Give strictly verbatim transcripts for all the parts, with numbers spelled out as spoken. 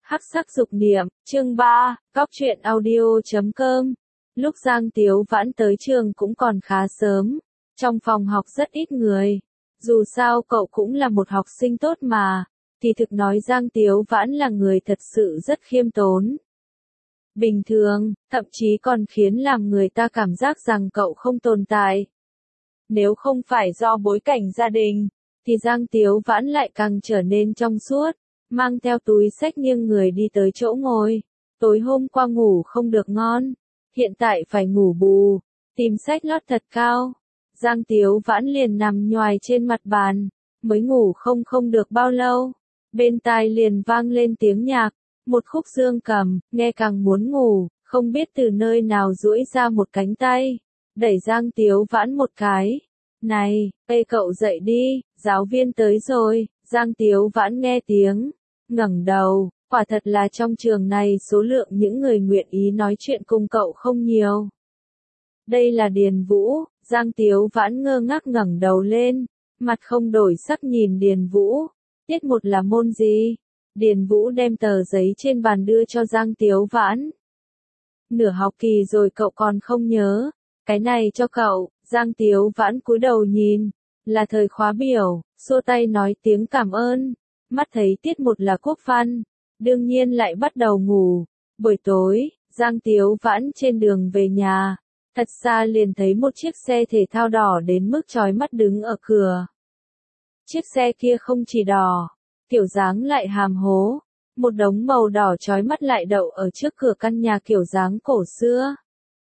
Hắc sắc dục niệm, chương ba, góc truyện audio chấm com. Lúc Giang Tiếu Vãn tới trường cũng còn khá sớm, trong phòng học rất ít người. Dù sao cậu cũng là một học sinh tốt mà, thì thực nói Giang Tiếu Vãn là người thật sự rất khiêm tốn. Bình thường, thậm chí còn khiến làm người ta cảm giác rằng cậu không tồn tại. Nếu không phải do bối cảnh gia đình, thì Giang Tiếu Vãn lại càng trở nên trong suốt, mang theo túi xách nghiêng người đi tới chỗ ngồi. Tối hôm qua ngủ không được ngon, hiện tại phải ngủ bù, tìm sách lót thật cao. Giang Tiếu Vãn liền nằm nhoài trên mặt bàn, mới ngủ không không được bao lâu. Bên tai liền vang lên tiếng nhạc, một khúc dương cầm, nghe càng muốn ngủ, không biết từ nơi nào duỗi ra một cánh tay, đẩy Giang Tiếu Vãn một cái. Này, ê cậu dậy đi, giáo viên tới rồi. Giang Tiếu Vãn nghe tiếng, ngẩng đầu, quả thật là trong trường này số lượng những người nguyện ý nói chuyện cùng cậu không nhiều. Đây là Điền Vũ. Giang Tiếu Vãn ngơ ngác ngẩng đầu lên, mặt không đổi sắc nhìn Điền Vũ. Tiết một là môn gì? Điền Vũ đem tờ giấy trên bàn đưa cho Giang Tiếu Vãn. Nửa học kỳ rồi cậu còn không nhớ, cái này cho cậu. Giang Tiếu Vãn cúi đầu nhìn, là thời khóa biểu, xua tay nói tiếng cảm ơn. Mắt thấy tiết một là quốc văn, đương nhiên lại bắt đầu ngủ. Buổi tối, Giang Tiếu Vãn trên đường về nhà, thật xa liền thấy một chiếc xe thể thao đỏ đến mức chói mắt đứng ở cửa. Chiếc xe kia không chỉ đỏ, kiểu dáng lại hàm hố, một đống màu đỏ chói mắt lại đậu ở trước cửa căn nhà kiểu dáng cổ xưa.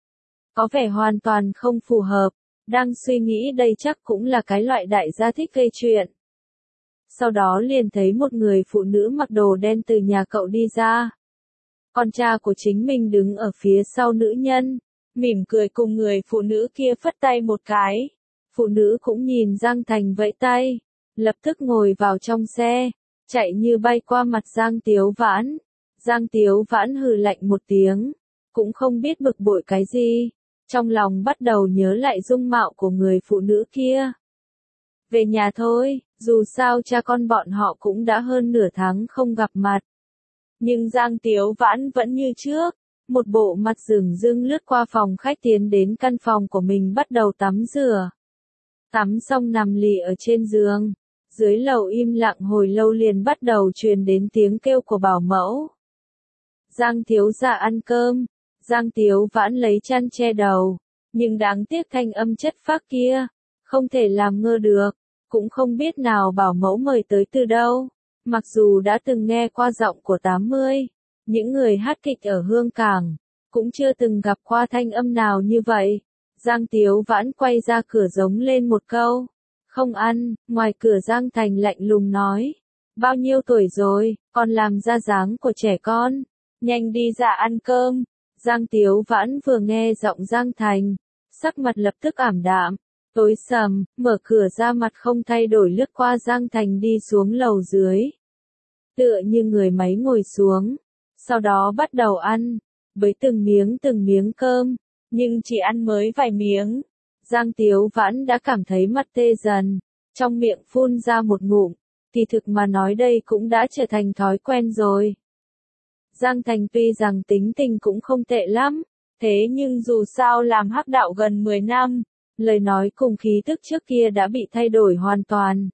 Có vẻ hoàn toàn không phù hợp, đang suy nghĩ đây chắc cũng là cái loại đại gia thích gây chuyện. Sau đó liền thấy một người phụ nữ mặc đồ đen từ nhà cậu đi ra. Con cha của chính mình đứng ở phía sau nữ nhân, mỉm cười cùng người phụ nữ kia phất tay một cái. Phụ nữ cũng nhìn Giang Thành vẫy tay, lập tức ngồi vào trong xe, chạy như bay qua mặt Giang Tiếu Vãn. Giang Tiếu Vãn hừ lạnh một tiếng, cũng không biết bực bội cái gì, trong lòng bắt đầu nhớ lại dung mạo của người phụ nữ kia. Về nhà thôi, dù sao cha con bọn họ cũng đã hơn nửa tháng không gặp mặt. Nhưng Giang Tiếu Vãn vẫn như trước, một bộ mặt dửng dưng lướt qua phòng khách tiến đến căn phòng của mình bắt đầu tắm rửa. Tắm xong nằm lì ở trên giường, dưới lầu im lặng hồi lâu liền bắt đầu truyền đến tiếng kêu của bảo mẫu. Giang thiếu gia ăn cơm. Giang Tiếu Vãn lấy chăn che đầu, nhưng đáng tiếc thanh âm chất phác kia, không thể làm ngơ được, cũng không biết nào bảo mẫu mời tới từ đâu. Mặc dù đã từng nghe qua giọng của tám mươi, những người hát kịch ở Hương Cảng, cũng chưa từng gặp qua thanh âm nào như vậy. Giang Tiếu Vãn quay ra cửa giống lên một câu, không ăn. Ngoài cửa Giang Thành lạnh lùng nói, bao nhiêu tuổi rồi, còn làm ra dáng của trẻ con, nhanh đi ra ăn cơm. Giang Tiếu Vãn vừa nghe giọng Giang Thành, sắc mặt lập tức ảm đạm, tối sầm, mở cửa ra mặt không thay đổi lướt qua Giang Thành đi xuống lầu dưới. Tựa như người máy ngồi xuống, sau đó bắt đầu ăn, với từng miếng từng miếng cơm, nhưng chỉ ăn mới vài miếng. Giang Tiếu Vãn đã cảm thấy mắt tê dần, trong miệng phun ra một ngụm, kỳ thực mà nói đây cũng đã trở thành thói quen rồi. Giang Thành tuy rằng tính tình cũng không tệ lắm, thế nhưng dù sao làm hắc đạo gần mười năm, lời nói cùng khí tức trước kia đã bị thay đổi hoàn toàn.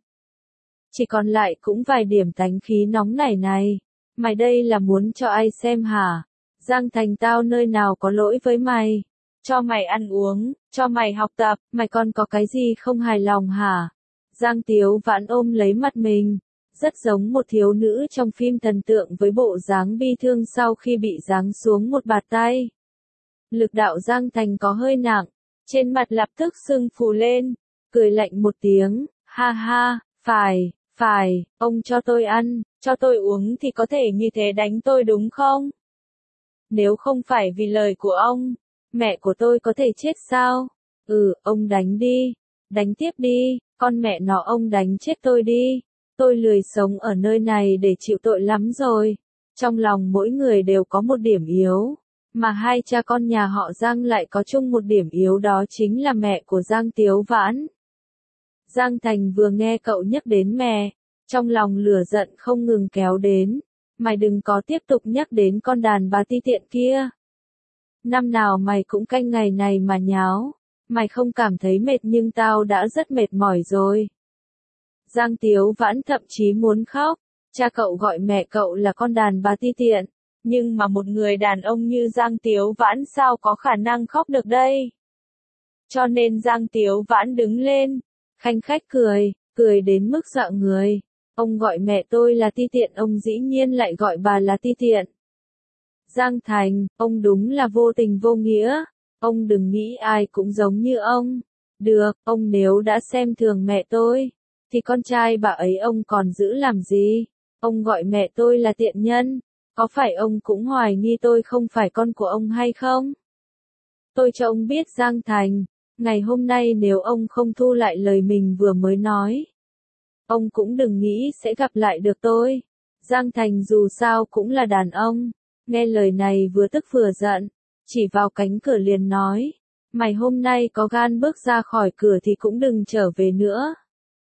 Chỉ còn lại cũng vài điểm tánh khí nóng nảy này. Mày đây là muốn cho ai xem hả? Giang Thành tao nơi nào có lỗi với mày? Cho mày ăn uống, cho mày học tập, mày còn có cái gì không hài lòng hả? Giang Tiếu Vãn ôm lấy mặt mình, rất giống một thiếu nữ trong phim thần tượng với bộ dáng bi thương sau khi bị giáng xuống một bạt tay. Lực đạo Giang Thành có hơi nặng, trên mặt lập tức sưng phù lên, cười lạnh một tiếng, ha ha, phải, phải, ông cho tôi ăn, cho tôi uống thì có thể như thế đánh tôi đúng không? Nếu không phải vì lời của ông, mẹ của tôi có thể chết sao? Ừ, ông đánh đi, đánh tiếp đi, con mẹ nó ông đánh chết tôi đi. Tôi lười sống ở nơi này để chịu tội lắm rồi. Trong lòng mỗi người đều có một điểm yếu, mà hai cha con nhà họ Giang lại có chung một điểm yếu, đó chính là mẹ của Giang Tiếu Vãn. Giang Thành vừa nghe cậu nhắc đến mẹ, trong lòng lửa giận không ngừng kéo đến, Mày đừng có tiếp tục nhắc đến con đàn bà ti tiện kia. Năm nào mày cũng canh ngày này mà nháo. Mày không cảm thấy mệt nhưng tao đã rất mệt mỏi rồi. Giang Tiếu Vãn thậm chí muốn khóc. Cha cậu gọi mẹ cậu là con đàn bà ti tiện. Nhưng mà một người đàn ông như Giang Tiếu Vãn sao có khả năng khóc được đây? Cho nên Giang Tiếu Vãn đứng lên, khanh khách cười, cười đến mức dọa người. Ông gọi mẹ tôi là ti tiện, ông dĩ nhiên lại gọi bà là ti tiện. Giang Thành, ông đúng là vô tình vô nghĩa. Ông đừng nghĩ ai cũng giống như ông. Được, ông nếu đã xem thường mẹ tôi, thì con trai bà ấy ông còn giữ làm gì? Ông gọi mẹ tôi là tiện nhân. Có phải ông cũng hoài nghi tôi không phải con của ông hay không? Tôi cho ông biết Giang Thành, ngày hôm nay nếu ông không thu lại lời mình vừa mới nói, ông cũng đừng nghĩ sẽ gặp lại được tôi. Giang Thành dù sao cũng là đàn ông, nghe lời này vừa tức vừa giận, chỉ vào cánh cửa liền nói, mày hôm nay có gan bước ra khỏi cửa thì cũng đừng trở về nữa.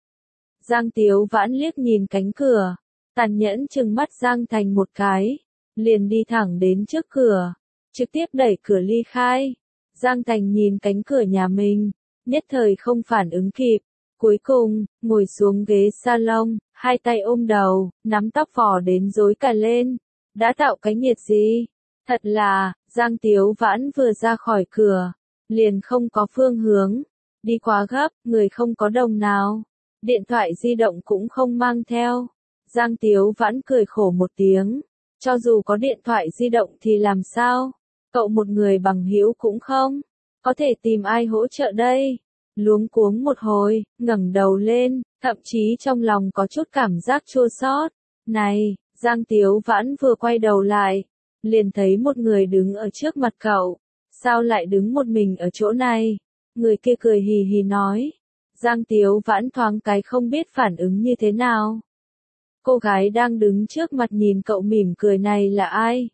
Giang Tiếu Vãn liếc nhìn cánh cửa, tàn nhẫn trừng mắt Giang Thành một cái, liền đi thẳng đến trước cửa, trực tiếp đẩy cửa ly khai. Giang Thành nhìn cánh cửa nhà mình, nhất thời không phản ứng kịp, cuối cùng, ngồi xuống ghế salon, hai tay ôm đầu, nắm tóc vò đến rối cả lên, đã tạo cái nhiệt gì? Thật là, Giang Tiếu Vãn vừa ra khỏi cửa, liền không có phương hướng, đi quá gấp, người không có đồng nào, điện thoại di động cũng không mang theo. Giang Tiếu Vãn cười khổ một tiếng, cho dù có điện thoại di động thì làm sao? Cậu một người bằng hữu cũng không, có thể tìm ai hỗ trợ đây? Luống cuống một hồi, ngẩng đầu lên, thậm chí trong lòng có chút cảm giác chua xót. Này, Giang Tiếu Vãn vừa quay đầu lại, liền thấy một người đứng ở trước mặt cậu. Sao lại đứng một mình ở chỗ này? Người kia cười hì hì nói. Giang Tiếu Vãn thoáng cái không biết phản ứng như thế nào. Cô gái đang đứng trước mặt nhìn cậu mỉm cười này là ai?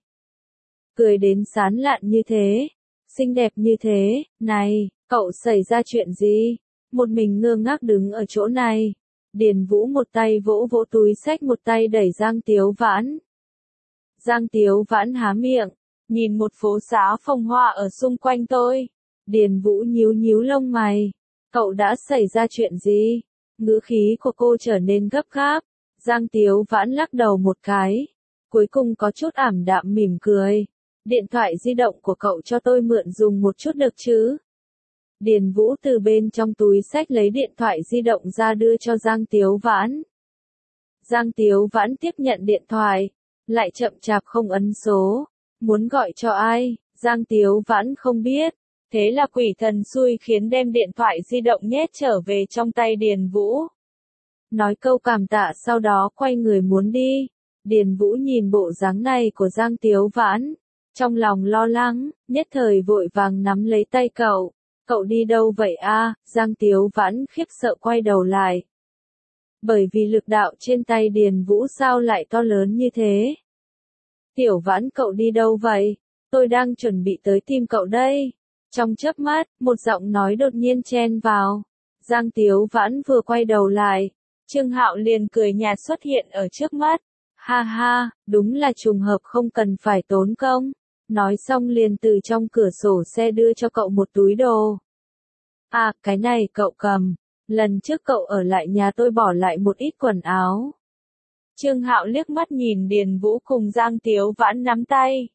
Cười đến sán lạn như thế, xinh đẹp như thế, này, cậu xảy ra chuyện gì? Một mình ngơ ngác đứng ở chỗ này. Điền Vũ một tay vỗ vỗ túi xách một tay đẩy Giang Tiếu Vãn. Giang Tiếu Vãn há miệng, nhìn một phố xá phong hoa ở xung quanh tôi. Điền Vũ nhíu nhíu lông mày. Cậu đã xảy ra chuyện gì? Ngữ khí của cô trở nên gấp gáp. Giang Tiếu Vãn lắc đầu một cái. Cuối cùng có chút ảm đạm mỉm cười. Điện thoại di động của cậu cho tôi mượn dùng một chút được chứ? Điền Vũ từ bên trong túi xách lấy điện thoại di động ra đưa cho Giang Tiếu Vãn. Giang Tiếu Vãn tiếp nhận điện thoại, lại chậm chạp không ấn số. Muốn gọi cho ai, Giang Tiếu Vãn không biết. Thế là quỷ thần xui khiến đem điện thoại di động nhét trở về trong tay Điền Vũ. Nói câu cảm tạ sau đó quay người muốn đi. Điền Vũ nhìn bộ dáng này của Giang Tiếu Vãn, trong lòng lo lắng, nhất thời vội vàng nắm lấy tay cậu. Cậu đi đâu vậy a? Giang Tiếu Vãn khiếp sợ quay đầu lại. Bởi vì lực đạo trên tay Điền Vũ sao lại to lớn như thế? Tiểu Vãn cậu đi đâu vậy? Tôi đang chuẩn bị tới tìm cậu đây. Trong chớp mắt, một giọng nói đột nhiên chen vào. Giang Tiếu Vãn vừa quay đầu lại, Trương Hạo liền cười nhạt xuất hiện ở trước mắt. Ha ha, đúng là trùng hợp không cần phải tốn công. Nói xong liền từ trong cửa sổ xe đưa cho cậu một túi đồ. À, cái này cậu cầm. Lần trước cậu ở lại nhà tôi bỏ lại một ít quần áo. Trương Hạo liếc mắt nhìn Điền Vũ cùng Giang Tiếu Vãn nắm tay.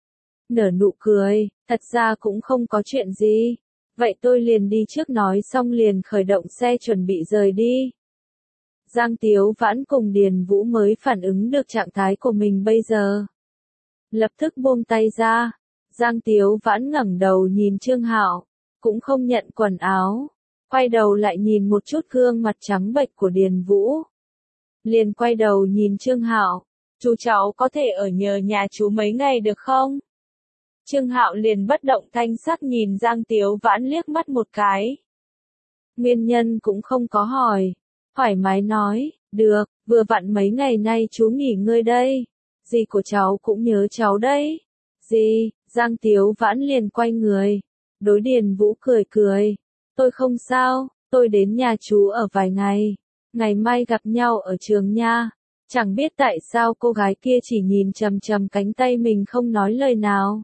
Nở nụ cười, thật ra cũng không có chuyện gì. Vậy tôi liền đi trước nói xong liền khởi động xe chuẩn bị rời đi. Giang Tiếu Vãn cùng Điền Vũ mới phản ứng được trạng thái của mình bây giờ. Lập tức buông tay ra. Giang Tiếu Vãn ngẩng đầu nhìn Trương Hạo, cũng không nhận quần áo. Quay đầu lại nhìn một chút gương mặt trắng bệch của Điền Vũ. Liền quay đầu nhìn Trương Hạo, chú cháu có thể ở nhờ nhà chú mấy ngày được không? Trương Hạo liền bất động thanh sắc nhìn Giang Tiếu Vãn liếc mắt một cái. Nguyên nhân cũng không có hỏi, thoải mái nói, được, vừa vặn mấy ngày nay chú nghỉ ngơi đây. Dì của cháu cũng nhớ cháu đấy. Dì, Giang Tiếu Vãn liền quay người. Đối Điền Vũ cười cười. Tôi không sao, tôi đến nhà chú ở vài ngày. Ngày mai gặp nhau ở trường nha. Chẳng biết tại sao cô gái kia chỉ nhìn chằm chằm cánh tay mình không nói lời nào.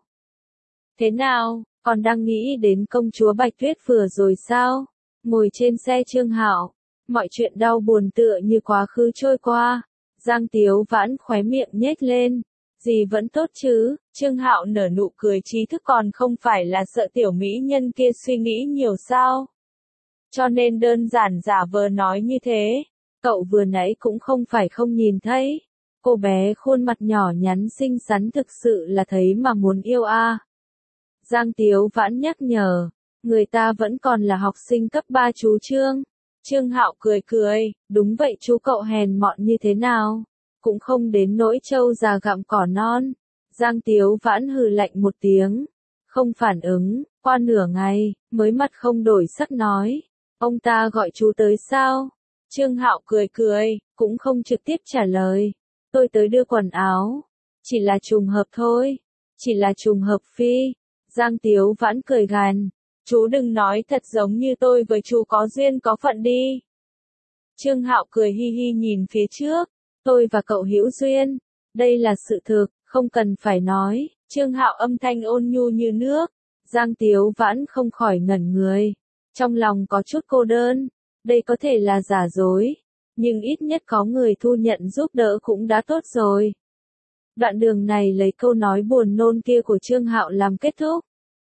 Thế nào, còn đang nghĩ đến công chúa Bạch Tuyết vừa rồi sao? Ngồi trên xe Trương Hạo, mọi chuyện đau buồn tựa như quá khứ trôi qua. Giang Tiếu Vãn khóe miệng nhếch lên. Gì vẫn tốt chứ? Trương Hạo nở nụ cười trí thức, còn không phải là sợ tiểu mỹ nhân kia suy nghĩ nhiều sao? Cho nên đơn giản giả vờ nói như thế. Cậu vừa nãy cũng không phải không nhìn thấy. Cô bé khuôn mặt nhỏ nhắn xinh xắn thực sự là thấy mà muốn yêu a. À. Giang Tiếu Vãn nhắc nhở, người ta vẫn còn là học sinh cấp ba chú Trương. Trương Hạo cười cười, đúng vậy chú cậu hèn mọn như thế nào? Cũng không đến nỗi trâu già gặm cỏ non. Giang Tiếu Vãn hừ lạnh một tiếng, không phản ứng, qua nửa ngày, mới mặt không đổi sắc nói, ông ta gọi chú tới sao? Trương Hạo cười cười, cũng không trực tiếp trả lời, tôi tới đưa quần áo, chỉ là trùng hợp thôi, chỉ là trùng hợp phi. Giang Tiếu Vãn cười gằn, chú đừng nói thật giống như tôi với chú có duyên có phận đi. Trương Hạo cười hi hi nhìn phía trước, tôi và cậu hữu duyên, đây là sự thực, không cần phải nói. Trương Hạo âm thanh ôn nhu như nước. Giang Tiếu Vãn không khỏi ngẩn người, trong lòng có chút cô đơn, đây có thể là giả dối, nhưng ít nhất có người thu nhận giúp đỡ cũng đã tốt rồi. Đoạn đường này lấy câu nói buồn nôn kia của Trương Hạo làm kết thúc.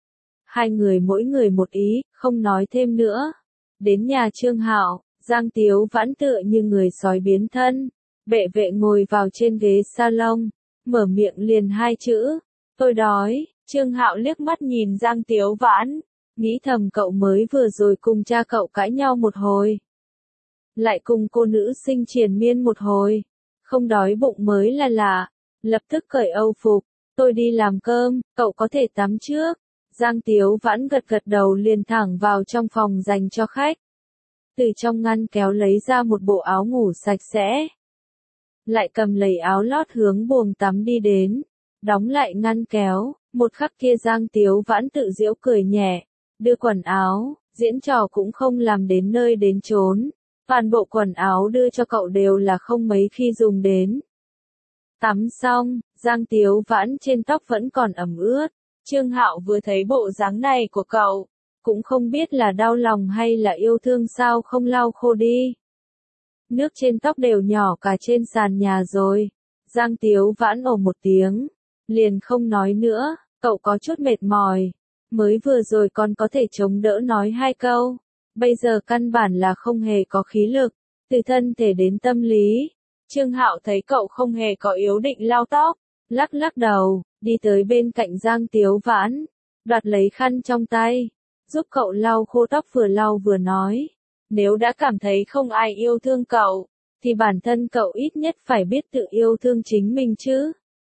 Hai người mỗi người một ý, không nói thêm nữa. Đến nhà Trương Hạo, Giang Tiếu Vãn tựa như người sói biến thân. Bệ vệ ngồi vào trên ghế salon, mở miệng liền hai chữ, tôi đói. Trương Hạo liếc mắt nhìn Giang Tiếu Vãn, nghĩ thầm cậu mới vừa rồi cùng cha cậu cãi nhau một hồi. Lại cùng cô nữ sinh triền miên một hồi, không đói bụng mới là lạ. Lập tức cởi âu phục, tôi đi làm cơm, cậu có thể tắm trước. Giang Tiếu Vãn gật gật đầu liền thẳng vào trong phòng dành cho khách. Từ trong ngăn kéo lấy ra một bộ áo ngủ sạch sẽ. Lại cầm lấy áo lót hướng buồng tắm đi đến, đóng lại ngăn kéo, một khắc kia Giang Tiếu Vãn tự giễu cười nhẹ, đưa quần áo, diễn trò cũng không làm đến nơi đến chốn, toàn bộ quần áo đưa cho cậu đều là không mấy khi dùng đến. Tắm xong, Giang Tiếu Vãn trên tóc vẫn còn ẩm ướt, Trương Hạo vừa thấy bộ dáng này của cậu, cũng không biết là đau lòng hay là yêu thương sao không lau khô đi. Nước trên tóc đều nhỏ cả trên sàn nhà rồi. Giang Tiếu Vãn ồ một tiếng, liền không nói nữa, cậu có chút mệt mỏi. Mới vừa rồi còn có thể chống đỡ nói hai câu, bây giờ căn bản là không hề có khí lực, từ thân thể đến tâm lý. Trương Hạo thấy cậu không hề có yếu định lau tóc, lắc lắc đầu, đi tới bên cạnh Giang Tiếu Vãn, đoạt lấy khăn trong tay, giúp cậu lau khô tóc, vừa lau vừa nói. Nếu đã cảm thấy không ai yêu thương cậu, thì bản thân cậu ít nhất phải biết tự yêu thương chính mình chứ.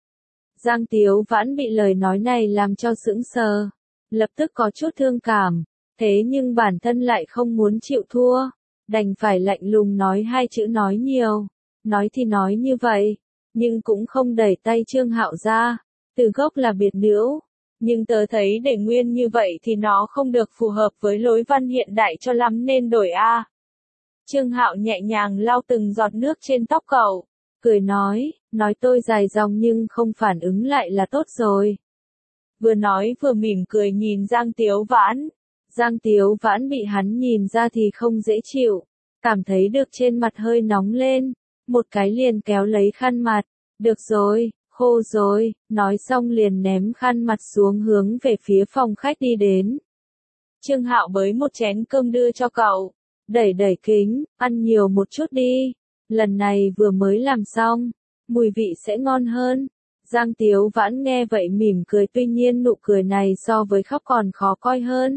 Giang Tiếu Vãn bị lời nói này làm cho sững sờ, lập tức có chút thương cảm, thế nhưng bản thân lại không muốn chịu thua, đành phải lạnh lùng nói hai chữ nói nhiều. Nói thì nói như vậy, nhưng cũng không đẩy tay Trương Hạo ra, từ gốc là biệt nữ. Nhưng tớ thấy để nguyên như vậy thì nó không được phù hợp với lối văn hiện đại cho lắm nên đổi a. Trương Hạo nhẹ nhàng lau từng giọt nước trên tóc cậu, cười nói, nói tôi dài dòng nhưng không phản ứng lại là tốt rồi. Vừa nói vừa mỉm cười nhìn Giang Tiếu Vãn. Giang Tiếu Vãn bị hắn nhìn ra thì không dễ chịu, cảm thấy được trên mặt hơi nóng lên, một cái liền kéo lấy khăn mặt, được rồi. Khô rồi, nói xong liền ném khăn mặt xuống hướng về phía phòng khách đi đến. Trương Hạo bới một chén cơm đưa cho cậu, đẩy đẩy kính, ăn nhiều một chút đi, lần này vừa mới làm xong, mùi vị sẽ ngon hơn. Giang Tiếu Vãn nghe vậy mỉm cười, tuy nhiên nụ cười này so với khóc còn khó coi hơn.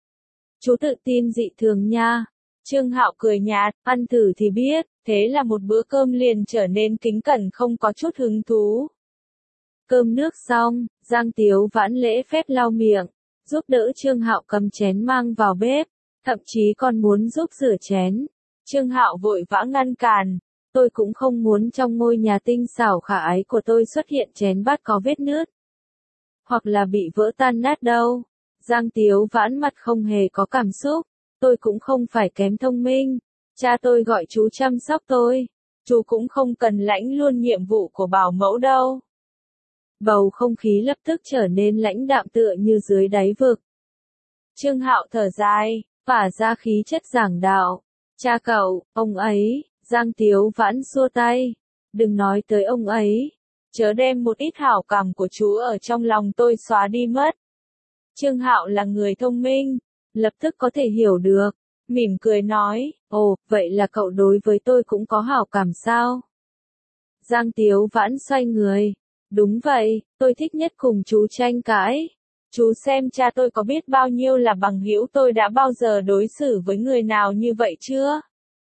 Chú tự tin dị thường nha. Trương Hạo cười nhạt, ăn thử thì biết, thế là một bữa cơm liền trở nên kính cẩn không có chút hứng thú. Cơm nước xong, Giang Tiếu Vãn lễ phép lau miệng, giúp đỡ Trương Hạo cầm chén mang vào bếp, thậm chí còn muốn giúp rửa chén. Trương Hạo vội vã ngăn cản, tôi cũng không muốn trong ngôi nhà tinh xảo khả ái của tôi xuất hiện chén bát có vết nứt, hoặc là bị vỡ tan nát đâu. Giang Tiếu Vãn mặt không hề có cảm xúc, tôi cũng không phải kém thông minh, cha tôi gọi chú chăm sóc tôi, chú cũng không cần lãnh luôn nhiệm vụ của bảo mẫu đâu. Bầu không khí lập tức trở nên lãnh đạm tựa như dưới đáy vực. Trương Hạo thở dài, phả ra khí chất giảng đạo. Cha cậu, ông ấy, Giang Tiếu Vãn xua tay. Đừng nói tới ông ấy. Chớ đem một ít hảo cảm của chú ở trong lòng tôi xóa đi mất. Trương Hạo là người thông minh, lập tức có thể hiểu được. Mỉm cười nói, ồ, vậy là cậu đối với tôi cũng có hảo cảm sao? Giang Tiếu Vãn xoay người. Đúng vậy, tôi thích nhất cùng chú tranh cãi. Chú xem cha tôi có biết bao nhiêu là bằng hữu tôi đã bao giờ đối xử với người nào như vậy chưa?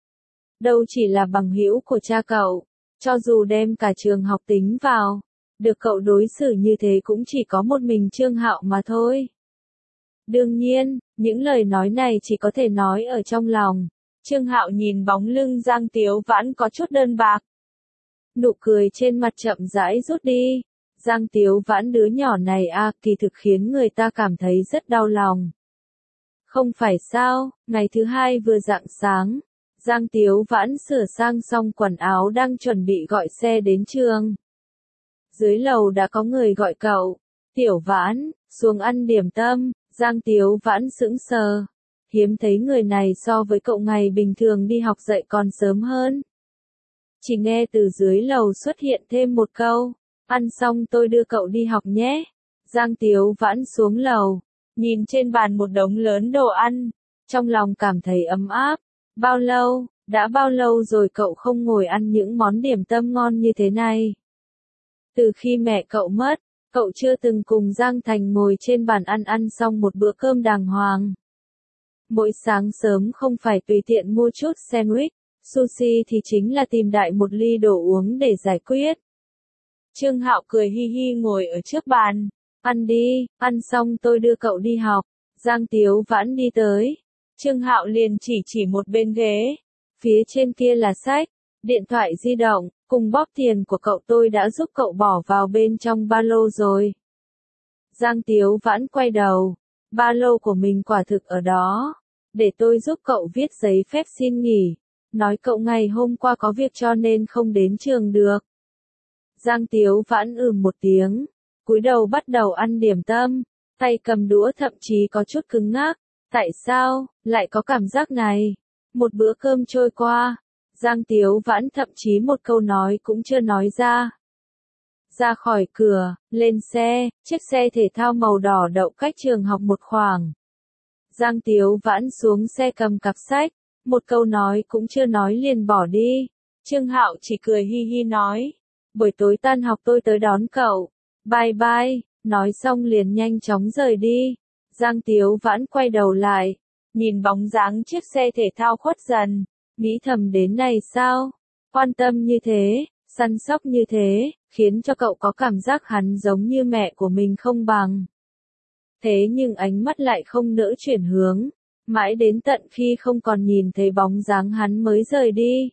Đâu chỉ là bằng hữu của cha cậu, cho dù đem cả trường học tính vào, được cậu đối xử như thế cũng chỉ có một mình Trương Hạo mà thôi. Đương nhiên, những lời nói này chỉ có thể nói ở trong lòng. Trương Hạo nhìn bóng lưng Giang Tiếu Vãn có chút đơn bạc. Nụ cười trên mặt chậm rãi rút đi. Giang Tiếu Vãn đứa nhỏ này à, kỳ thực khiến người ta cảm thấy rất đau lòng. Không phải sao, ngày thứ hai vừa rạng sáng, Giang Tiếu Vãn sửa sang xong quần áo đang chuẩn bị gọi xe đến trường. Dưới lầu đã có người gọi cậu, Tiểu Vãn, xuống ăn điểm tâm. Giang Tiếu Vãn sững sờ, hiếm thấy người này so với cậu ngày bình thường đi học dậy còn sớm hơn. Chỉ nghe từ dưới lầu xuất hiện thêm một câu, ăn xong tôi đưa cậu đi học nhé. Giang Tiếu Vãn xuống lầu, nhìn trên bàn một đống lớn đồ ăn, trong lòng cảm thấy ấm áp. Bao lâu, đã bao lâu rồi cậu không ngồi ăn những món điểm tâm ngon như thế này? Từ khi mẹ cậu mất, cậu chưa từng cùng Giang Thành ngồi trên bàn ăn ăn xong một bữa cơm đàng hoàng. Mỗi sáng sớm không phải tùy tiện mua chút sandwich, sushi thì chính là tìm đại một ly đồ uống để giải quyết. Trương Hạo cười hi hi ngồi ở trước bàn. Ăn đi, ăn xong tôi đưa cậu đi học. Giang Tiếu Vãn đi tới. Trương Hạo liền chỉ chỉ một bên ghế. Phía trên kia là sách, điện thoại di động, cùng bóp tiền của cậu tôi đã giúp cậu bỏ vào bên trong ba lô rồi. Giang Tiếu Vãn quay đầu. Ba lô của mình quả thực ở đó. Để tôi giúp cậu viết giấy phép xin nghỉ. Nói cậu ngày hôm qua có việc cho nên không đến trường được. Giang Tiếu Vãn ừm một tiếng, cúi đầu bắt đầu ăn điểm tâm, tay cầm đũa thậm chí có chút cứng ngắc. Tại sao, lại có cảm giác này? Một bữa cơm trôi qua, Giang Tiếu Vãn thậm chí một câu nói cũng chưa nói ra. Ra khỏi cửa, lên xe, chiếc xe thể thao màu đỏ đậu cách trường học một khoảng. Giang Tiếu Vãn xuống xe cầm cặp sách, một câu nói cũng chưa nói liền bỏ đi. Trương Hạo chỉ cười hi hi nói, buổi tối tan học tôi tới đón cậu. Bye bye, nói xong liền nhanh chóng rời đi. Giang Tiếu Vãn quay đầu lại, nhìn bóng dáng chiếc xe thể thao khuất dần, nghĩ thầm đến này sao, quan tâm như thế, săn sóc như thế, khiến cho cậu có cảm giác hắn giống như mẹ của mình không bằng. Thế nhưng ánh mắt lại không nỡ chuyển hướng, mãi đến tận khi không còn nhìn thấy bóng dáng hắn mới rời đi.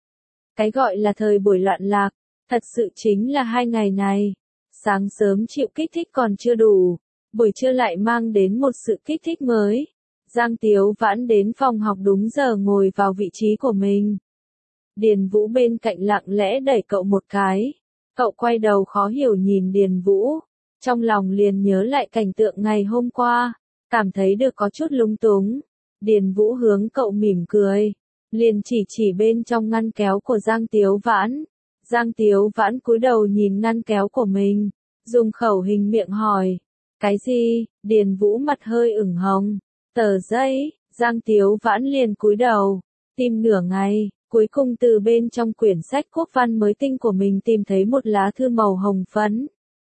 Cái gọi là thời buổi loạn lạc, thật sự chính là hai ngày này. Sáng sớm chịu kích thích còn chưa đủ, buổi trưa lại mang đến một sự kích thích mới. Giang Tiếu Vãn đến phòng học đúng giờ ngồi vào vị trí của mình. Điền Vũ bên cạnh lặng lẽ đẩy cậu một cái. Cậu quay đầu khó hiểu nhìn Điền Vũ. Trong lòng liền nhớ lại cảnh tượng ngày hôm qua. Cảm thấy được có chút lung túng. Điền Vũ hướng cậu mỉm cười. Liền chỉ chỉ bên trong ngăn kéo của Giang Tiếu Vãn. Giang Tiếu Vãn cúi đầu nhìn ngăn kéo của mình. Dùng khẩu hình miệng hỏi. Cái gì? Điền Vũ mặt hơi ửng hồng. Tờ giấy. Giang Tiếu Vãn liền cúi đầu. Tìm nửa ngày. Cuối cùng từ bên trong quyển sách quốc văn mới tinh của mình tìm thấy một lá thư màu hồng phấn.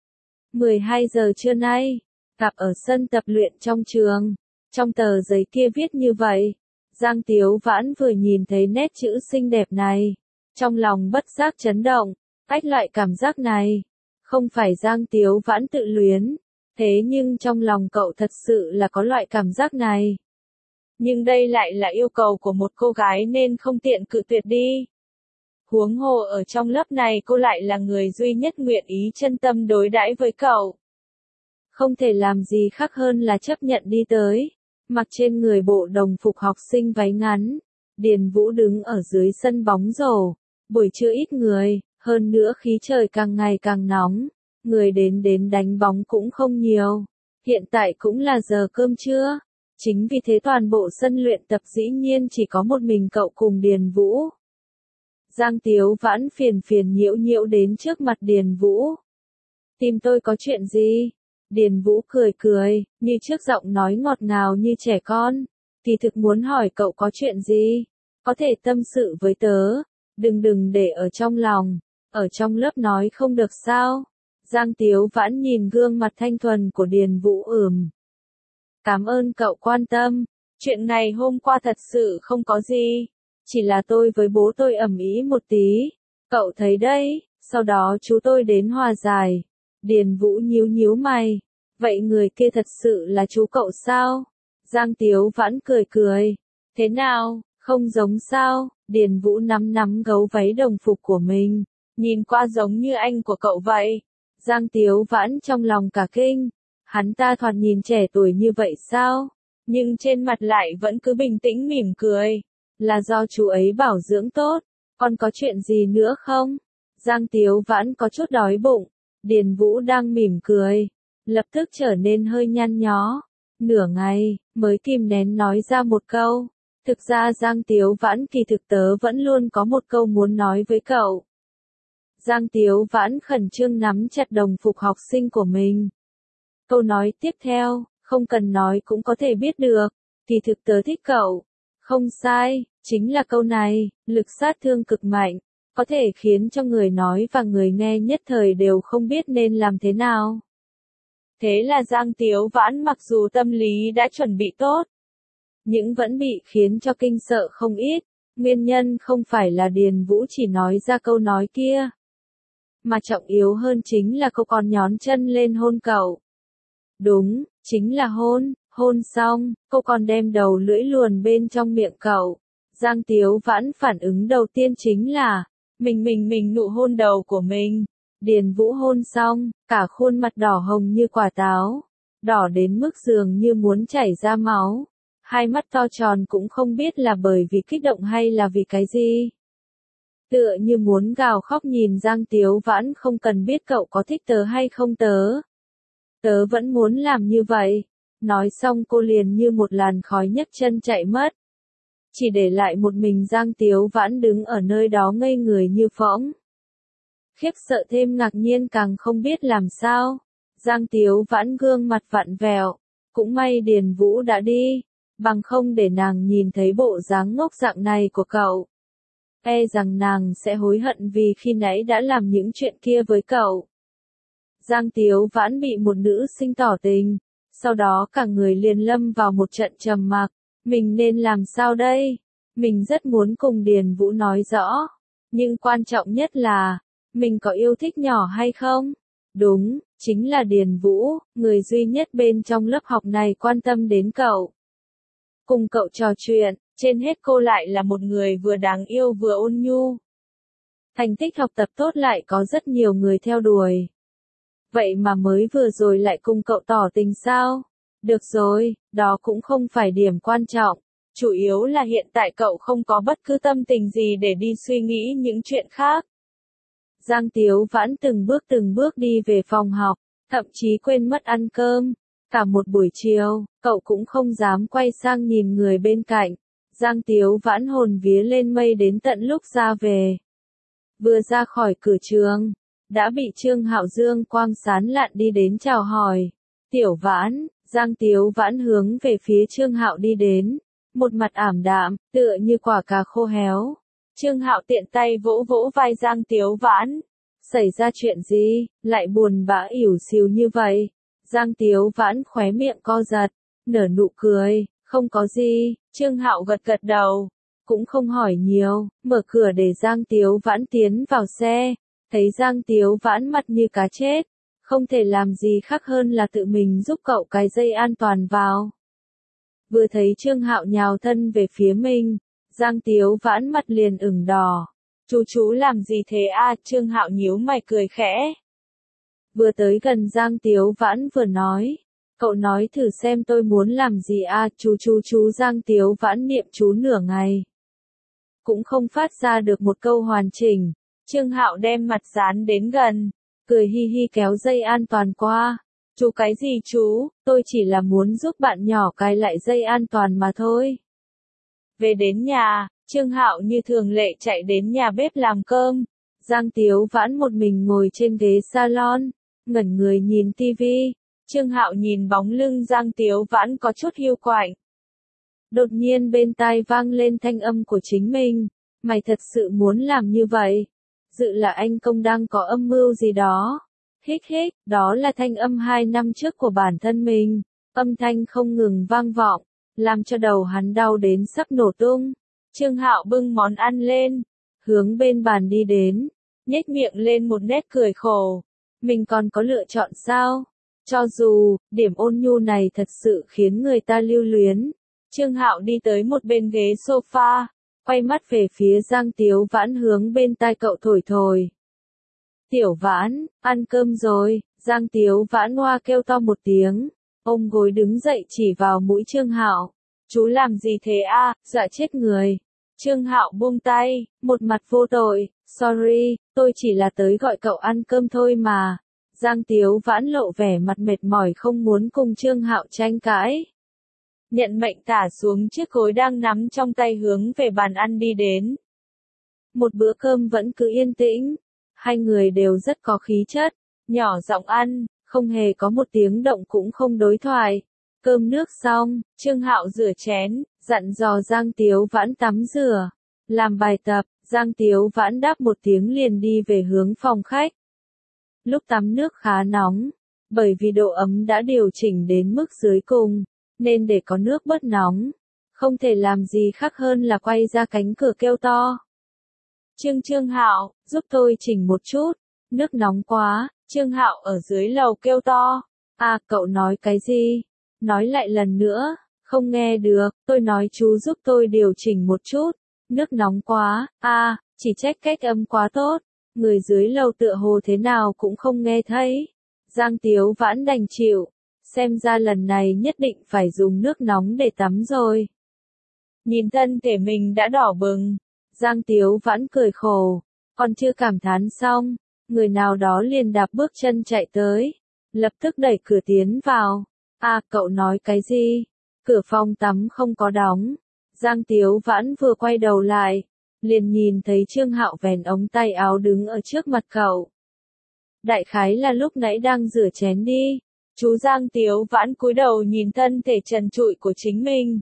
mười hai giờ trưa nay. Gặp ở sân tập luyện trong trường. Trong tờ giấy kia viết như vậy. Giang Tiếu Vãn vừa nhìn thấy nét chữ xinh đẹp này. Trong lòng bất giác chấn động. Cách loại cảm giác này. Không phải Giang Tiếu Vãn tự luyến. Thế nhưng trong lòng cậu thật sự là có loại cảm giác này. Nhưng đây lại là yêu cầu của một cô gái nên không tiện cự tuyệt đi. Huống hồ ở trong lớp này cô lại là người duy nhất nguyện ý chân tâm đối đãi với cậu. Không thể làm gì khác hơn là chấp nhận đi tới. Mặc trên người bộ đồng phục học sinh váy ngắn. Điền Vũ đứng ở dưới sân bóng rổ. Buổi trưa ít người, hơn nữa khí trời càng ngày càng nóng, người đến đến đánh bóng cũng không nhiều. Hiện tại cũng là giờ cơm trưa, chính vì thế toàn bộ sân luyện tập dĩ nhiên chỉ có một mình cậu cùng Điền Vũ. Giang Tiếu Vãn phiền phiền nhiễu nhiễu đến trước mặt Điền Vũ. Tìm tôi có chuyện gì? Điền Vũ cười cười, như trước giọng nói ngọt ngào như trẻ con. Kỳ thực muốn hỏi cậu có chuyện gì? Có thể tâm sự với tớ, đừng đừng để ở trong lòng, ở trong lớp nói không được sao? Giang Tiếu Vãn nhìn gương mặt thanh thuần của Điền Vũ ừm. Cảm ơn cậu quan tâm, chuyện ngày hôm qua thật sự không có gì, chỉ là tôi với bố tôi ầm ĩ một tí, cậu thấy đấy, sau đó chú tôi đến hòa giải. Điền Vũ nhíu nhíu mày, vậy người kia thật sự là chú cậu sao? Giang Tiếu Vãn cười cười, thế nào, không giống sao? Điền Vũ nắm nắm gấu váy đồng phục của mình, nhìn qua giống như anh của cậu vậy. Giang Tiếu Vãn trong lòng cả kinh, hắn ta thoạt nhìn trẻ tuổi như vậy sao? Nhưng trên mặt lại vẫn cứ bình tĩnh mỉm cười, là do chú ấy bảo dưỡng tốt, còn có chuyện gì nữa không? Giang Tiếu Vãn có chút đói bụng, Điền Vũ đang mỉm cười, lập tức trở nên hơi nhăn nhó, nửa ngày, mới kìm nén nói ra một câu. Thực ra Giang Tiếu Vãn kỳ thực tớ vẫn luôn có một câu muốn nói với cậu. Giang Tiếu Vãn khẩn trương nắm chặt đồng phục học sinh của mình. Câu nói tiếp theo, không cần nói cũng có thể biết được, kỳ thực tớ thích cậu. Không sai, chính là câu này, lực sát thương cực mạnh, có thể khiến cho người nói và người nghe nhất thời đều không biết nên làm thế nào. Thế là Giang Tiếu Vãn mặc dù tâm lý đã chuẩn bị tốt, nhưng vẫn bị khiến cho kinh sợ không ít, nguyên nhân không phải là Điền Vũ chỉ nói ra câu nói kia, mà trọng yếu hơn chính là cô còn nhón chân lên hôn cậu. Đúng, chính là hôn, hôn xong, cô còn đem đầu lưỡi luồn bên trong miệng cậu. Giang Tiếu Vãn phản ứng đầu tiên chính là, mình mình mình nụ hôn đầu của mình. Điền Vũ hôn xong, cả khuôn mặt đỏ hồng như quả táo, đỏ đến mức dường như muốn chảy ra máu. Hai mắt to tròn cũng không biết là bởi vì kích động hay là vì cái gì. Tựa như muốn gào khóc nhìn Giang Tiếu Vãn, không cần biết cậu có thích tớ hay không tớ. Tớ vẫn muốn làm như vậy. Nói xong cô liền như một làn khói nhấc chân chạy mất. Chỉ để lại một mình Giang Tiếu Vãn đứng ở nơi đó ngây người như phỗng. Khiếp sợ thêm ngạc nhiên càng không biết làm sao. Giang Tiếu Vãn gương mặt vặn vẹo. Cũng may Điền Vũ đã đi, bằng không để nàng nhìn thấy bộ dáng ngốc dạng này của cậu. E rằng nàng sẽ hối hận vì khi nãy đã làm những chuyện kia với cậu. Giang Tiếu Vãn bị một nữ sinh tỏ tình, sau đó cả người liền lâm vào một trận trầm mặc. Mình nên làm sao đây? Mình rất muốn cùng Điền Vũ nói rõ, nhưng quan trọng nhất là, mình có yêu thích nhỏ hay không? Đúng, chính là Điền Vũ, người duy nhất bên trong lớp học này quan tâm đến cậu. Cùng cậu trò chuyện, trên hết cô lại là một người vừa đáng yêu vừa ôn nhu. Thành tích học tập tốt lại có rất nhiều người theo đuổi. Vậy mà mới vừa rồi lại cùng cậu tỏ tình sao? Được rồi, đó cũng không phải điểm quan trọng. Chủ yếu là hiện tại cậu không có bất cứ tâm tình gì để đi suy nghĩ những chuyện khác. Giang Tiếu Vãn từng bước từng bước đi về phòng học, thậm chí quên mất ăn cơm. Cả một buổi chiều, cậu cũng không dám quay sang nhìn người bên cạnh. Giang Tiếu Vãn hồn vía lên mây đến tận lúc ra về. Vừa ra khỏi cửa trường, đã bị Trương Hạo Dương quang sán lạn đi đến chào hỏi. Tiểu Vãn, Giang Tiếu Vãn hướng về phía Trương Hạo đi đến, một mặt ảm đạm, tựa như quả cà khô héo. Trương Hạo tiện tay vỗ vỗ vai Giang Tiếu Vãn. Xảy ra chuyện gì, lại buồn bã ỉu xìu như vậy? Giang Tiếu Vãn khóe miệng co giật, nở nụ cười, không có gì. Trương Hạo gật gật đầu, cũng không hỏi nhiều, mở cửa để Giang Tiếu Vãn tiến vào xe. Thấy Giang Tiếu Vãn mặt như cá chết, không thể làm gì khác hơn là tự mình giúp cậu cái dây an toàn vào. Vừa thấy Trương Hạo nhào thân về phía mình, Giang Tiếu Vãn mặt liền ửng đỏ. Chú chú làm gì thế à? Trương Hạo nhíu mày cười khẽ. Vừa tới gần Giang Tiếu Vãn vừa nói, cậu nói thử xem tôi muốn làm gì à? Chú chú chú Giang Tiếu Vãn niệm chú nửa ngày. cũng không phát ra được một câu hoàn chỉnh. Trương Hạo đem mặt dán đến gần, cười hi hi kéo dây an toàn qua. Chú cái gì chú, tôi chỉ là muốn giúp bạn nhỏ cài lại dây an toàn mà thôi. Về đến nhà, Trương Hạo như thường lệ chạy đến nhà bếp làm cơm. Giang Tiếu Vãn một mình ngồi trên ghế salon, ngẩn người nhìn tivi. Trương Hạo nhìn bóng lưng Giang Tiếu Vãn có chút hiu quạnh. Đột nhiên bên tai vang lên thanh âm của chính mình. Mày thật sự muốn làm như vậy? Dự là anh công đang có âm mưu gì đó. Hích hích, đó là thanh âm hai năm trước của bản thân mình. Âm thanh không ngừng vang vọng, làm cho đầu hắn đau đến sắp nổ tung. Trương Hạo bưng món ăn lên, hướng bên bàn đi đến, nhếch miệng lên một nét cười khổ. Mình còn có lựa chọn sao? Cho dù, điểm ôn nhu này thật sự khiến người ta lưu luyến. Trương Hạo đi tới một bên ghế sofa, quay mắt về phía Giang Tiếu Vãn hướng bên tai cậu thổi thổi. Tiểu Vãn, ăn cơm rồi. Giang Tiếu Vãn hoa kêu to một tiếng, ôm gối đứng dậy chỉ vào mũi Trương Hạo. Chú làm gì thế a, dọa chết người. Trương Hạo buông tay, một mặt vô tội, sorry, tôi chỉ là tới gọi cậu ăn cơm thôi mà. Giang Tiếu Vãn lộ vẻ mặt mệt mỏi không muốn cùng Trương Hạo tranh cãi. Nhận mệnh thả xuống chiếc gối đang nắm trong tay hướng về bàn ăn đi đến. Một bữa cơm vẫn cứ yên tĩnh, hai người đều rất có khí chất, nhỏ giọng ăn, không hề có một tiếng động cũng không đối thoại. Cơm nước xong, Trương Hạo rửa chén, dặn dò Giang Tiếu Vãn tắm rửa, làm bài tập. Giang Tiếu Vãn đáp một tiếng liền đi về hướng phòng khách. Lúc tắm nước khá nóng, bởi vì độ ấm đã điều chỉnh đến mức dưới cùng, nên để có nước bớt nóng, không thể làm gì khác hơn là quay ra cánh cửa kêu to. Trương Trương Hạo, giúp tôi chỉnh một chút, nước nóng quá. Trương Hạo ở dưới lầu kêu to. À, cậu nói cái gì? Nói lại lần nữa, không nghe được, tôi nói chú giúp tôi điều chỉnh một chút, nước nóng quá. À, chỉ trách cách âm quá tốt, người dưới lầu tựa hồ thế nào cũng không nghe thấy. Giang Tiếu Vãn đành chịu, xem ra lần này nhất định phải dùng nước nóng để tắm rồi. Nhìn thân thể mình đã đỏ bừng, Giang Tiếu Vãn cười khổ, còn chưa cảm thán xong, người nào đó liền đạp bước chân chạy tới, lập tức đẩy cửa tiến vào. À, cậu nói cái gì? Cửa phòng tắm không có đóng. Giang Tiếu Vãn vừa quay đầu lại, liền nhìn thấy Trương Hạo vén ống tay áo đứng ở trước mặt cậu. Đại khái là lúc nãy đang rửa chén đi. Chú Giang Tiếu Vãn cúi đầu nhìn thân thể trần trụi của chính mình.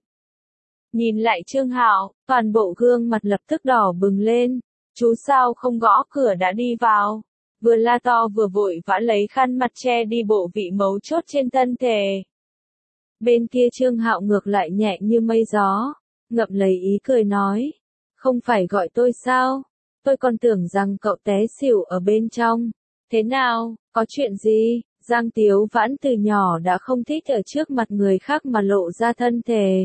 Nhìn lại Trương Hạo, toàn bộ gương mặt lập tức đỏ bừng lên. Chú sao không gõ cửa đã đi vào. Vừa la to vừa vội vã lấy khăn mặt che đi bộ vị mấu chốt trên thân thể. Bên kia Trương Hạo ngược lại nhẹ như mây gió, ngậm lấy ý cười nói. Không phải gọi tôi sao? Tôi còn tưởng rằng cậu té xỉu ở bên trong. Thế nào, có chuyện gì? Giang Tiếu Vãn từ nhỏ đã không thích ở trước mặt người khác mà lộ ra thân thể.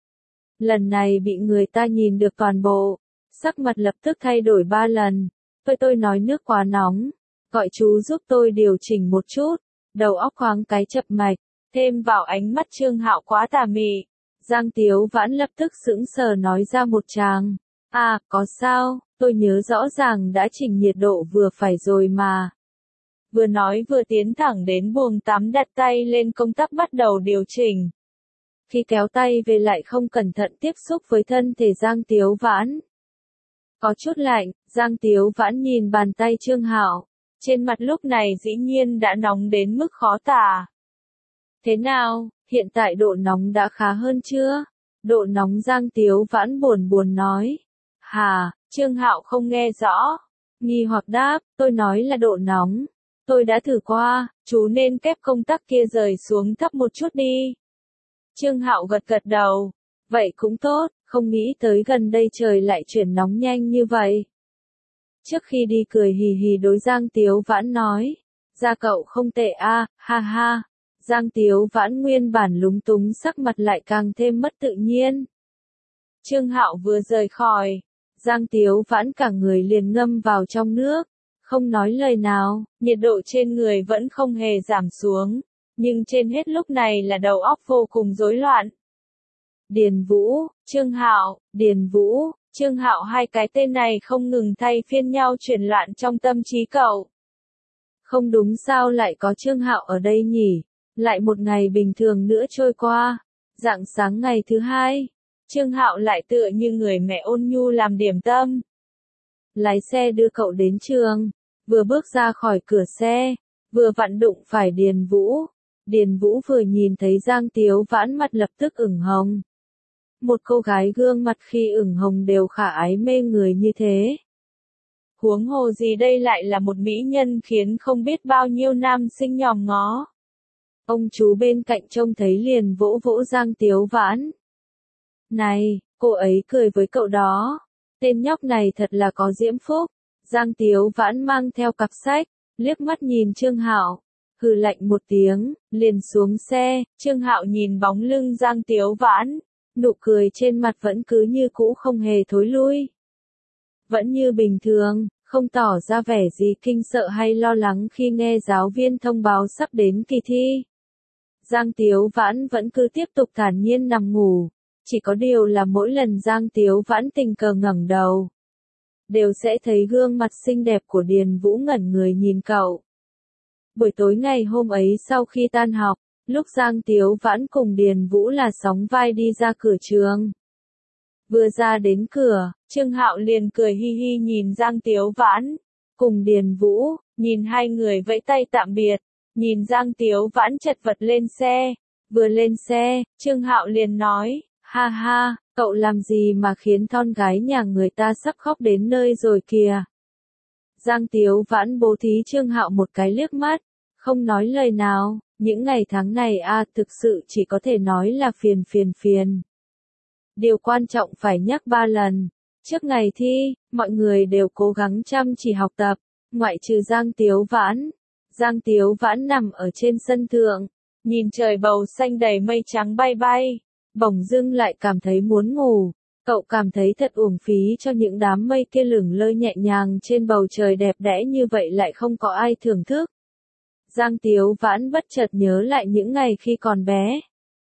Lần này bị người ta nhìn được toàn bộ, sắc mặt lập tức thay đổi ba lần. Tôi tôi nói nước quá nóng, gọi chú giúp tôi điều chỉnh một chút. Đầu óc khoáng cái chập mạch, thêm vào ánh mắt Trương Hạo quá tà mị. Giang Tiếu Vãn lập tức sững sờ nói ra một tràng. À, có sao, tôi nhớ rõ ràng đã chỉnh nhiệt độ vừa phải rồi mà. Vừa nói vừa tiến thẳng đến buồng tắm đặt tay lên công tắc bắt đầu điều chỉnh. Khi kéo tay về lại không cẩn thận tiếp xúc với thân thể Giang Tiếu Vãn. Có chút lạnh, Giang Tiếu Vãn nhìn bàn tay Trương Hạo, trên mặt lúc này dĩ nhiên đã nóng đến mức khó tả. Thế nào, hiện tại độ nóng đã khá hơn chưa? Độ nóng Giang Tiếu Vãn buồn buồn nói. Hà, Trương Hạo không nghe rõ. Nghi hoặc đáp, tôi nói là độ nóng. Tôi đã thử qua, chú nên kép công tắc kia rời xuống thấp một chút đi. Trương Hạo gật gật đầu. Vậy cũng tốt, không nghĩ tới gần đây trời lại chuyển nóng nhanh như vậy. Trước khi đi cười hì hì đối Giang Tiếu Vãn nói. Da cậu không tệ a, ha ha. Giang Tiếu Vãn nguyên bản lúng túng sắc mặt lại càng thêm mất tự nhiên. Trương Hạo vừa rời khỏi, Giang Tiếu Vãn cả người liền ngâm vào trong nước, không nói lời nào, nhiệt độ trên người vẫn không hề giảm xuống, nhưng trên hết lúc này là đầu óc vô cùng rối loạn. Điền Vũ, Trương Hạo, Điền Vũ, Trương Hạo, hai cái tên này không ngừng thay phiên nhau chuyển loạn trong tâm trí cậu. Không đúng, sao lại có Trương Hạo ở đây nhỉ? Lại một ngày bình thường nữa trôi qua. Rạng sáng ngày thứ hai, Trương Hạo lại tựa như người mẹ ôn nhu làm điểm tâm. Lái xe đưa cậu đến trường, vừa bước ra khỏi cửa xe, vừa vặn đụng phải Điền Vũ. Điền Vũ vừa nhìn thấy Giang Tiếu Vãn mặt lập tức ửng hồng. Một cô gái gương mặt khi ửng hồng đều khả ái mê người như thế. Huống hồ gì đây lại là một mỹ nhân khiến không biết bao nhiêu nam sinh nhòm ngó. Ông chú bên cạnh trông thấy liền vỗ vỗ Giang Tiếu Vãn. Này, cô ấy cười với cậu đó. Tên nhóc này thật là có diễm phúc. Giang Tiếu Vãn mang theo cặp sách, liếc mắt nhìn Trương Hạo, hừ lạnh một tiếng, liền xuống xe. Trương Hạo nhìn bóng lưng Giang Tiếu Vãn, nụ cười trên mặt vẫn cứ như cũ không hề thối lui. Vẫn như bình thường, không tỏ ra vẻ gì kinh sợ hay lo lắng khi nghe giáo viên thông báo sắp đến kỳ thi. Giang Tiếu Vãn vẫn cứ tiếp tục thản nhiên nằm ngủ, chỉ có điều là mỗi lần Giang Tiếu Vãn tình cờ ngẩng đầu, đều sẽ thấy gương mặt xinh đẹp của Điền Vũ ngẩn người nhìn cậu. Buổi tối ngày hôm ấy sau khi tan học, lúc Giang Tiếu Vãn cùng Điền Vũ là sóng vai đi ra cửa trường. Vừa ra đến cửa, Trương Hạo liền cười hi hi nhìn Giang Tiếu Vãn, cùng Điền Vũ, nhìn hai người vẫy tay tạm biệt, nhìn Giang Tiếu Vãn chật vật lên xe. Vừa lên xe, Trương Hạo liền nói, ha ha, cậu làm gì mà khiến con gái nhà người ta sắp khóc đến nơi rồi kìa. Giang Tiếu Vãn bố thí Trương Hạo một cái liếc mắt, không nói lời nào. Những ngày tháng này a à, thực sự chỉ có thể nói là phiền phiền phiền. Điều quan trọng phải nhắc ba lần. Trước ngày thi, mọi người đều cố gắng chăm chỉ học tập, ngoại trừ Giang Tiếu Vãn. Giang Tiếu Vãn nằm ở trên sân thượng, nhìn trời bầu xanh đầy mây trắng bay bay, bỗng dưng lại cảm thấy muốn ngủ. Cậu cảm thấy thật uổng phí cho những đám mây kia lửng lơ nhẹ nhàng trên bầu trời đẹp đẽ như vậy lại không có ai thưởng thức. Giang Tiếu Vãn bất chợt nhớ lại những ngày khi còn bé.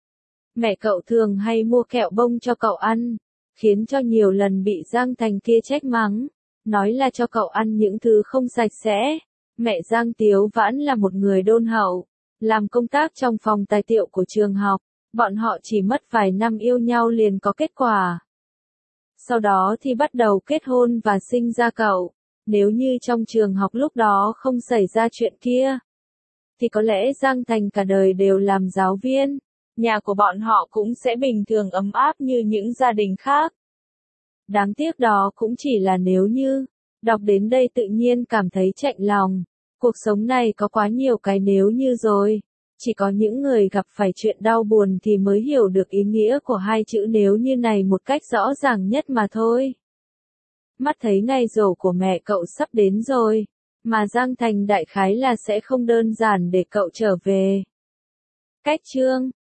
Mẹ cậu thường hay mua kẹo bông cho cậu ăn, khiến cho nhiều lần bị Giang Thành kia trách mắng, nói là cho cậu ăn những thứ không sạch sẽ. Mẹ Giang Tiếu Vãn là một người đôn hậu, làm công tác trong phòng tài liệu của trường học, bọn họ chỉ mất vài năm yêu nhau liền có kết quả. Sau đó thì bắt đầu kết hôn và sinh ra cậu. Nếu như trong trường học lúc đó không xảy ra chuyện kia, thì có lẽ Giang Thành cả đời đều làm giáo viên, nhà của bọn họ cũng sẽ bình thường ấm áp như những gia đình khác. Đáng tiếc đó cũng chỉ là nếu như. Đọc đến đây tự nhiên cảm thấy chạnh lòng. Cuộc sống này có quá nhiều cái nếu như rồi. Chỉ có những người gặp phải chuyện đau buồn thì mới hiểu được ý nghĩa của hai chữ nếu như này một cách rõ ràng nhất mà thôi. Mắt thấy ngày giỗ của mẹ cậu sắp đến rồi, mà Giang Thành đại khái là sẽ không đơn giản để cậu trở về. Cách chương